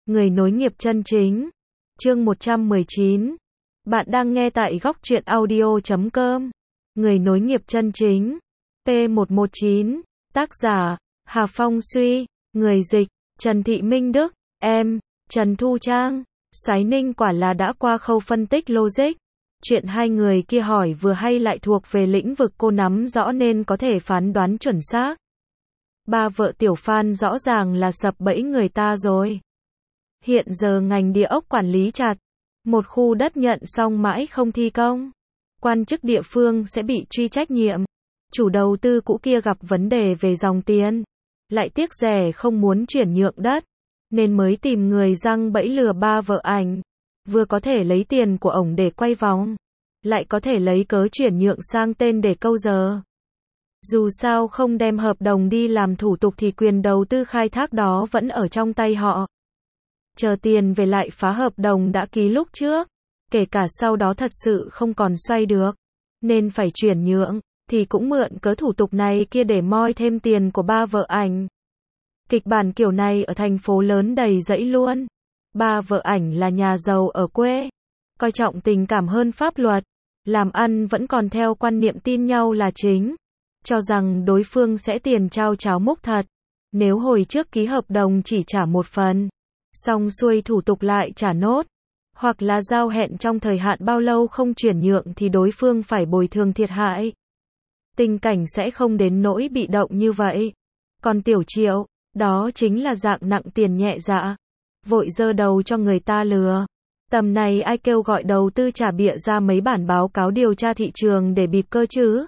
Người nối nghiệp chân chính. Chương 119. Bạn đang nghe tại góc truyện audio.com. Người nối nghiệp chân chính. P119. Tác giả: Hà Phong Suy. Người dịch: Trần Thị Minh Đức. Em: Trần Thu Trang. Soái Ninh quả là đã qua khâu phân tích logic. Chuyện hai người kia hỏi vừa hay lại thuộc về lĩnh vực cô nắm rõ nên có thể phán đoán chuẩn xác. Ba vợ Tiểu Phan rõ ràng là sập bẫy người ta rồi. Hiện giờ ngành địa ốc quản lý chặt. Một khu đất nhận xong mãi không thi công. Quan chức địa phương sẽ bị truy trách nhiệm. Chủ đầu tư cũ kia gặp vấn đề về dòng tiền. Lại tiếc rẻ không muốn chuyển nhượng đất. Nên mới tìm người giăng bẫy lừa ba vợ ảnh. Vừa có thể lấy tiền của ổng để quay vòng. Lại có thể lấy cớ chuyển nhượng sang tên để câu giờ. Dù sao không đem hợp đồng đi làm thủ tục thì quyền đầu tư khai thác đó vẫn ở trong tay họ. Chờ tiền về lại phá hợp đồng đã ký lúc trước. Kể cả sau đó thật sự không còn xoay được. Nên phải chuyển nhượng. Thì cũng mượn cớ thủ tục này kia để moi thêm tiền của ba vợ ảnh. Kịch bản kiểu này ở thành phố lớn đầy rẫy luôn. Ba vợ ảnh là nhà giàu ở quê. Coi trọng tình cảm hơn pháp luật. Làm ăn vẫn còn theo quan niệm tin nhau là chính. Cho rằng đối phương sẽ tiền trao cháo múc thật. Nếu hồi trước ký hợp đồng chỉ trả một phần. Xong xuôi thủ tục lại trả nốt. Hoặc là giao hẹn trong thời hạn bao lâu không chuyển nhượng thì đối phương phải bồi thường thiệt hại. Tình cảnh sẽ không đến nỗi bị động như vậy. Còn Tiểu Triệu, đó chính là dạng nặng tiền nhẹ dạ. Vội giơ đầu cho người ta lừa. Tầm này ai kêu gọi đầu tư trả bịa ra mấy bản báo cáo điều tra thị trường để bịp cơ chứ?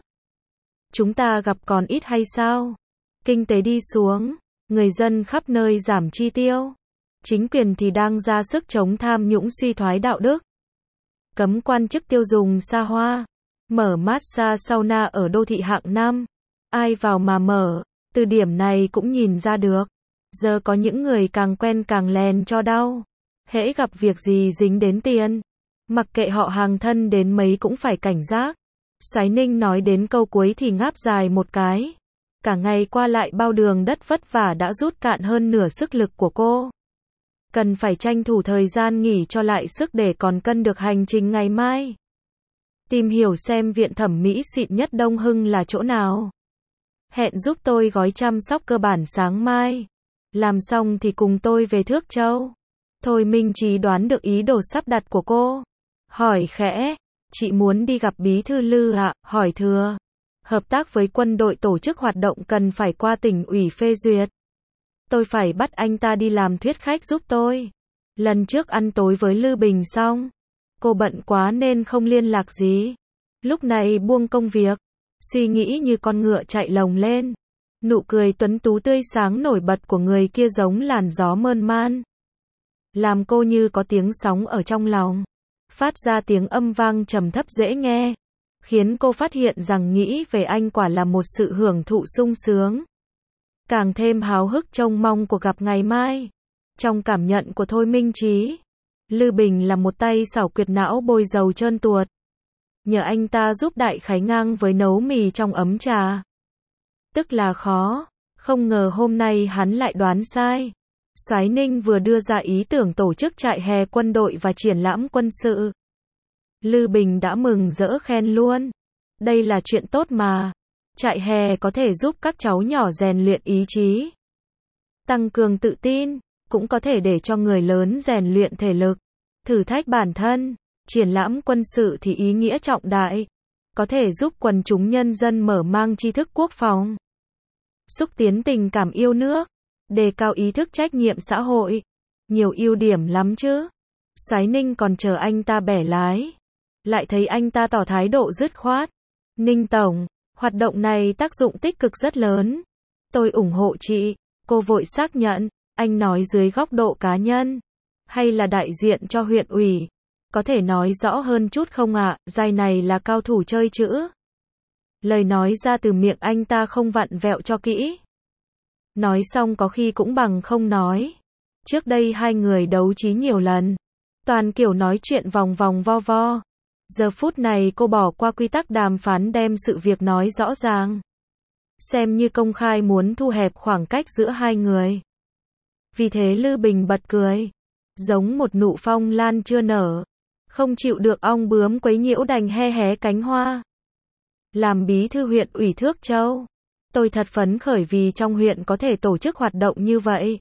Chúng ta gặp còn ít hay sao? Kinh tế đi xuống, người dân khắp nơi giảm chi tiêu. Chính quyền thì đang ra sức chống tham nhũng suy thoái đạo đức. Cấm quan chức tiêu dùng xa hoa. Mở massage sauna ở đô thị hạng 5. Ai vào mà mở, từ điểm này cũng nhìn ra được. Giờ có những người càng quen càng lèn cho đau. Hễ gặp việc gì dính đến tiền. Mặc kệ họ hàng thân đến mấy cũng phải cảnh giác. Soái Ninh nói đến câu cuối thì ngáp dài một cái. Cả ngày qua lại bao đường đất vất vả đã rút cạn hơn nửa sức lực của cô. Cần phải tranh thủ thời gian nghỉ cho lại sức để còn cân được hành trình ngày mai. Tìm hiểu xem viện thẩm mỹ xịn nhất Đông Hưng là chỗ nào. Hẹn giúp tôi gói chăm sóc cơ bản sáng mai. Làm xong thì cùng tôi về Thước Châu. Thôi Minh Trí đoán được ý đồ sắp đặt của cô. Hỏi khẽ, chị muốn đi gặp Bí thư Lư ạ? Hỏi thừa. Hợp tác với quân đội tổ chức hoạt động cần phải qua tỉnh ủy phê duyệt. Tôi phải bắt anh ta đi làm thuyết khách giúp tôi. Lần trước ăn tối với Lư Bình xong. Cô bận quá nên không liên lạc gì. Lúc này buông công việc. Suy nghĩ như con ngựa chạy lồng lên. Nụ cười tuấn tú tươi sáng nổi bật của người kia giống làn gió mơn man. Làm cô như có tiếng sóng ở trong lòng. Phát ra tiếng âm vang trầm thấp dễ nghe. Khiến cô phát hiện rằng nghĩ về anh quả là một sự hưởng thụ sung sướng. Càng thêm háo hức trông mong cuộc gặp ngày mai. Trong cảm nhận của Thôi Minh Trí, Lư Bình là một tay xảo quyệt não bôi dầu trơn tuột. Nhờ anh ta giúp Đại Khái ngang với nấu mì trong ấm trà. Tức là khó. Không ngờ hôm nay hắn lại đoán sai. Soái Ninh vừa đưa ra ý tưởng tổ chức trại hè quân đội và triển lãm quân sự. Lư Bình đã mừng rỡ khen luôn. Đây là chuyện tốt mà. Trại hè có thể giúp các cháu nhỏ rèn luyện ý chí. Tăng cường tự tin. Cũng có thể để cho người lớn rèn luyện thể lực. Thử thách bản thân. Triển lãm quân sự thì ý nghĩa trọng đại. Có thể giúp quần chúng nhân dân mở mang tri thức quốc phòng. Xúc tiến tình cảm yêu nước. Đề cao ý thức trách nhiệm xã hội. Nhiều ưu điểm lắm chứ. Soái Ninh còn chờ anh ta bẻ lái. Lại thấy anh ta tỏ thái độ dứt khoát. Ninh tổng, hoạt động này tác dụng tích cực rất lớn. Tôi ủng hộ chị. Cô vội xác nhận. Anh nói dưới góc độ cá nhân. Hay là đại diện cho huyện ủy. Có thể nói rõ hơn chút không ạ? Giai này là cao thủ chơi chữ. Lời nói ra từ miệng anh ta không vặn vẹo cho kỹ. Nói xong có khi cũng bằng không nói. Trước đây hai người đấu trí nhiều lần. Toàn kiểu nói chuyện vòng vòng vo vo. Giờ phút này cô bỏ qua quy tắc đàm phán đem sự việc nói rõ ràng. Xem như công khai muốn thu hẹp khoảng cách giữa hai người. Vì thế Lư Bình bật cười. giống một nụ phong lan chưa nở. Không chịu được ong bướm quấy nhiễu đành he hé cánh hoa. Làm bí thư huyện ủy Thước Châu, tôi thật phấn khởi vì trong huyện có thể tổ chức hoạt động như vậy.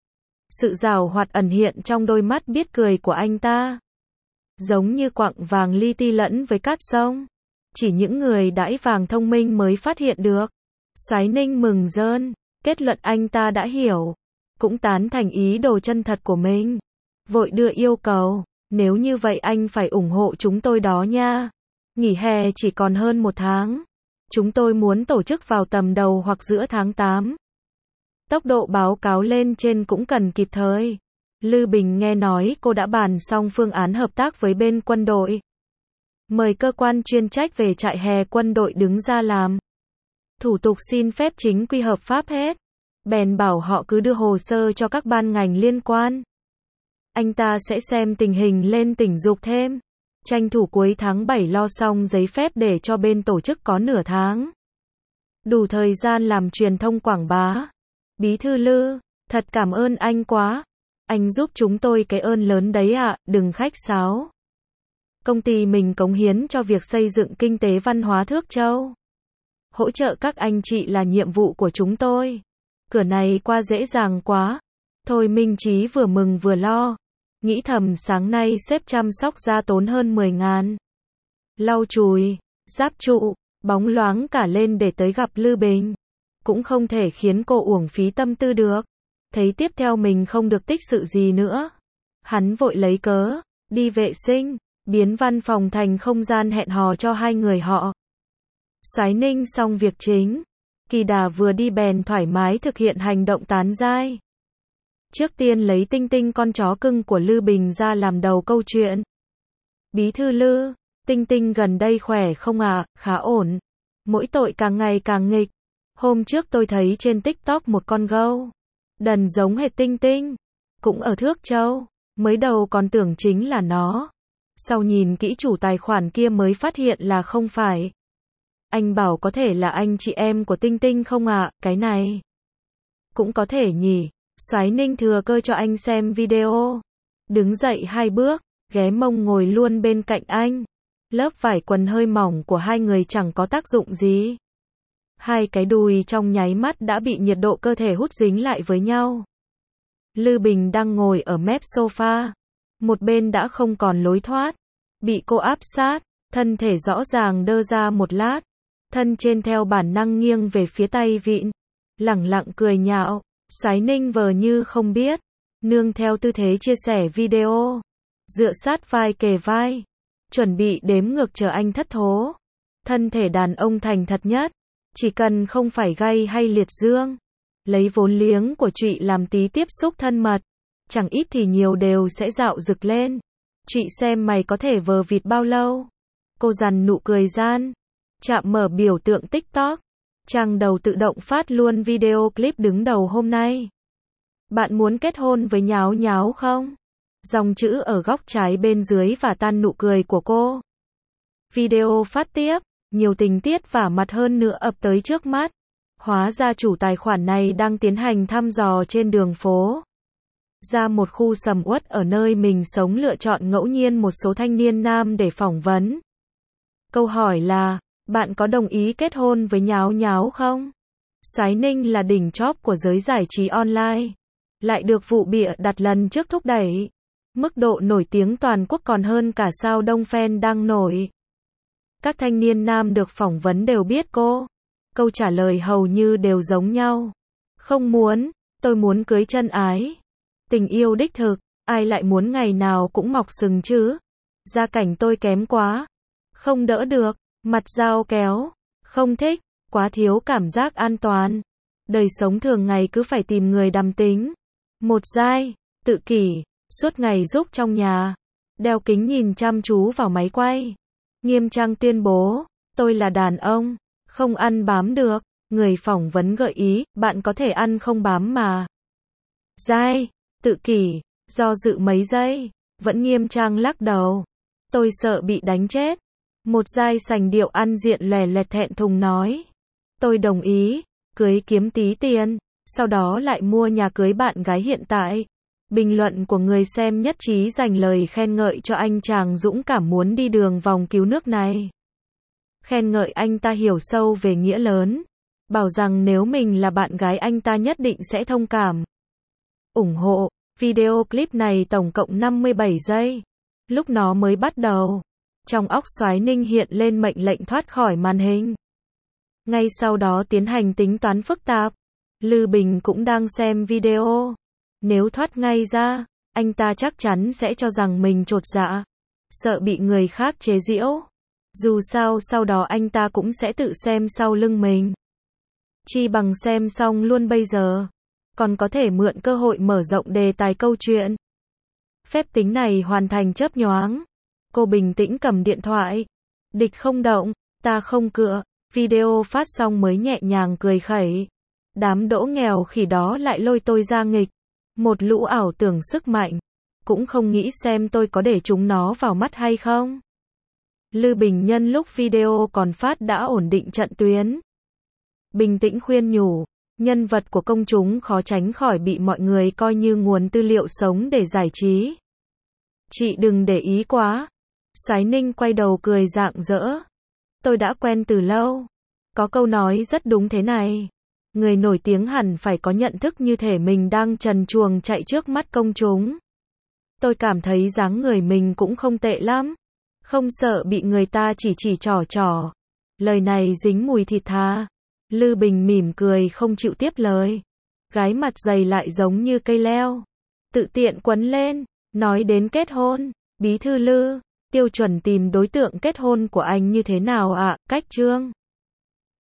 Sự giàu hoạt ẩn hiện trong đôi mắt biết cười của anh ta. Giống như quặng vàng li ti lẫn với cát sông. Chỉ những người đãi vàng thông minh mới phát hiện được. Soái Ninh mừng rơn, kết luận anh ta đã hiểu. Cũng tán thành ý đồ chân thật của mình. Vội đưa yêu cầu, nếu như vậy anh phải ủng hộ chúng tôi đó nha. Nghỉ hè chỉ còn hơn 1 tháng. Chúng tôi muốn tổ chức vào tầm đầu hoặc giữa tháng 8. Tốc độ báo cáo lên trên cũng cần kịp thời. Lư Bình nghe nói cô đã bàn xong phương án hợp tác với bên quân đội. Mời cơ quan chuyên trách về trại hè quân đội đứng ra làm. Thủ tục xin phép chính quy hợp pháp hết. Bèn bảo họ cứ đưa hồ sơ cho các ban ngành liên quan. Anh ta sẽ xem tình hình lên tỉnh giục thêm. Tranh thủ cuối tháng 7 lo xong giấy phép để cho bên tổ chức có nửa tháng. Đủ thời gian làm truyền thông quảng bá. Bí thư Lư, thật cảm ơn anh quá. Anh giúp chúng tôi cái ơn lớn đấy ạ, đừng khách sáo. Công ty mình cống hiến cho việc xây dựng kinh tế văn hóa Thước Châu. Hỗ trợ các anh chị là nhiệm vụ của chúng tôi. Cửa này qua dễ dàng quá. Thôi Minh Chí vừa mừng vừa lo. Nghĩ thầm sáng nay sếp chăm sóc da tốn hơn 10.000. Lau chùi, giáp trụ, bóng loáng cả lên để tới gặp Lư Bình. Cũng không thể khiến cô uổng phí tâm tư được. Thấy tiếp theo mình không được tích sự gì nữa. Hắn vội lấy cớ, đi vệ sinh, biến văn phòng thành không gian hẹn hò cho hai người họ. Soái Ninh xong việc chính. Kỳ Đà vừa đi bèn thoải mái thực hiện hành động tán giai. Trước tiên lấy Tinh Tinh con chó cưng của Lư Bình ra làm đầu câu chuyện. Bí thư Lư, Tinh Tinh gần đây khỏe không ạ? Khá ổn. Mỗi tội càng ngày càng nghịch. Hôm trước tôi thấy trên TikTok một con gâu đần giống hệt Tinh Tinh. Cũng ở Thước Châu. Mới đầu còn tưởng chính là nó. Sau nhìn kỹ chủ tài khoản kia mới phát hiện là không phải. Anh bảo có thể là anh chị em của Tinh Tinh không ạ? Cái này cũng có thể nhỉ. Soái Ninh thừa cơ cho anh xem video. Đứng dậy 2 bước, ghé mông ngồi luôn bên cạnh anh. Lớp vải quần hơi mỏng của hai người chẳng có tác dụng gì. Hai cái đùi trong nháy mắt đã bị nhiệt độ cơ thể hút dính lại với nhau. Lư Bình đang ngồi ở mép sofa. Một bên đã không còn lối thoát. Bị cô áp sát, thân thể rõ ràng đơ ra một lát. Thân trên theo bản năng nghiêng về phía tay vịn. Lẳng lặng cười nhạo. Soái Ninh vờ như không biết. Nương theo tư thế chia sẻ video. Dựa sát vai kề vai. Chuẩn bị đếm ngược chờ anh thất thố. Thân thể đàn ông thành thật nhất. Chỉ cần không phải gay hay liệt dương. Lấy vốn liếng của Trụy làm tí tiếp xúc thân mật. Chẳng ít thì nhiều đều sẽ dạo rực lên. Trụy xem mày có thể vờ vịt bao lâu. Cô dằn nụ cười gian. Chạm mở biểu tượng TikTok. Trang đầu tự động phát luôn video clip đứng đầu hôm nay. Bạn muốn kết hôn với Nháo Nháo không? Dòng chữ ở góc trái bên dưới và tan nụ cười của cô. Video phát tiếp, nhiều tình tiết vả mặt hơn nữa ập tới trước mắt. Hóa ra chủ tài khoản này đang tiến hành thăm dò trên đường phố. Ra một khu sầm uất ở nơi mình sống lựa chọn ngẫu nhiên một số thanh niên nam để phỏng vấn. Câu hỏi là, bạn có đồng ý kết hôn với Nháo Nháo không? Soái Ninh là đỉnh chóp của giới giải trí online. Lại được vụ bịa đặt lần trước thúc đẩy. Mức độ nổi tiếng toàn quốc còn hơn cả sao đông fan đang nổi. Các thanh niên nam được phỏng vấn đều biết cô. Câu trả lời hầu như đều giống nhau. Không muốn, tôi muốn cưới chân ái. Tình yêu đích thực, ai lại muốn ngày nào cũng mọc sừng chứ? Gia cảnh tôi kém quá. Không đỡ được, mặt dao kéo. Không thích, quá thiếu cảm giác an toàn. Đời sống thường ngày cứ phải tìm người đàm tính. Một giai, tự kỷ, suốt ngày giúp trong nhà. Đeo kính nhìn chăm chú vào máy quay. Nghiêm trang tuyên bố, tôi là đàn ông, không ăn bám được. Người phỏng vấn gợi ý, bạn có thể ăn không bám mà. Giai, tự kỷ, do dự mấy giây, vẫn nghiêm trang lắc đầu. Tôi sợ bị đánh chết. Một giai sành điệu ăn diện lè lẹt thẹn thùng nói. Tôi đồng ý, cưới kiếm tí tiền, sau đó lại mua nhà cưới bạn gái hiện tại. Bình luận của người xem nhất trí dành lời khen ngợi cho anh chàng dũng cảm muốn đi đường vòng cứu nước này. Khen ngợi anh ta hiểu sâu về nghĩa lớn. Bảo rằng nếu mình là bạn gái anh ta nhất định sẽ thông cảm. Ủng hộ. Video clip này tổng cộng 57 giây. Lúc nó mới bắt đầu, trong óc Soái Ninh hiện lên mệnh lệnh thoát khỏi màn hình. Ngay sau đó tiến hành tính toán phức tạp. Lư Bình cũng đang xem video. Nếu thoát ngay ra, anh ta chắc chắn sẽ cho rằng mình chột dạ, sợ bị người khác chế giễu. Dù sao sau đó anh ta cũng sẽ tự xem sau lưng mình. Chi bằng xem xong luôn bây giờ, còn có thể mượn cơ hội mở rộng đề tài câu chuyện. Phép tính này hoàn thành chớp nhoáng. Cô bình tĩnh cầm điện thoại. Địch không động, ta không cựa. Video phát xong mới nhẹ nhàng cười khẩy. Đám đỗ nghèo khỉ đó lại lôi tôi ra nghịch. Một lũ ảo tưởng sức mạnh. Cũng không nghĩ xem tôi có để chúng nó vào mắt hay không. Lư Bình nhân lúc video còn phát đã ổn định trận tuyến. Bình tĩnh khuyên nhủ. Nhân vật của công chúng khó tránh khỏi bị mọi người coi như nguồn tư liệu sống để giải trí. Chị đừng để ý quá. Soái Ninh quay đầu cười rạng rỡ. Tôi đã quen từ lâu. Có câu nói rất đúng thế này. Người nổi tiếng hẳn phải có nhận thức như thể mình đang trần truồng chạy trước mắt công chúng. Tôi cảm thấy dáng người mình cũng không tệ lắm. Không sợ bị người ta chỉ trỏ. Lời này dính mùi thịt tha. Lư Bình mỉm cười không chịu tiếp lời. Gái mặt dày lại giống như cây leo. Tự tiện quấn lên. Nói đến kết hôn. Bí thư Lư, tiêu chuẩn tìm đối tượng kết hôn của anh như thế nào ạ? Cách Trương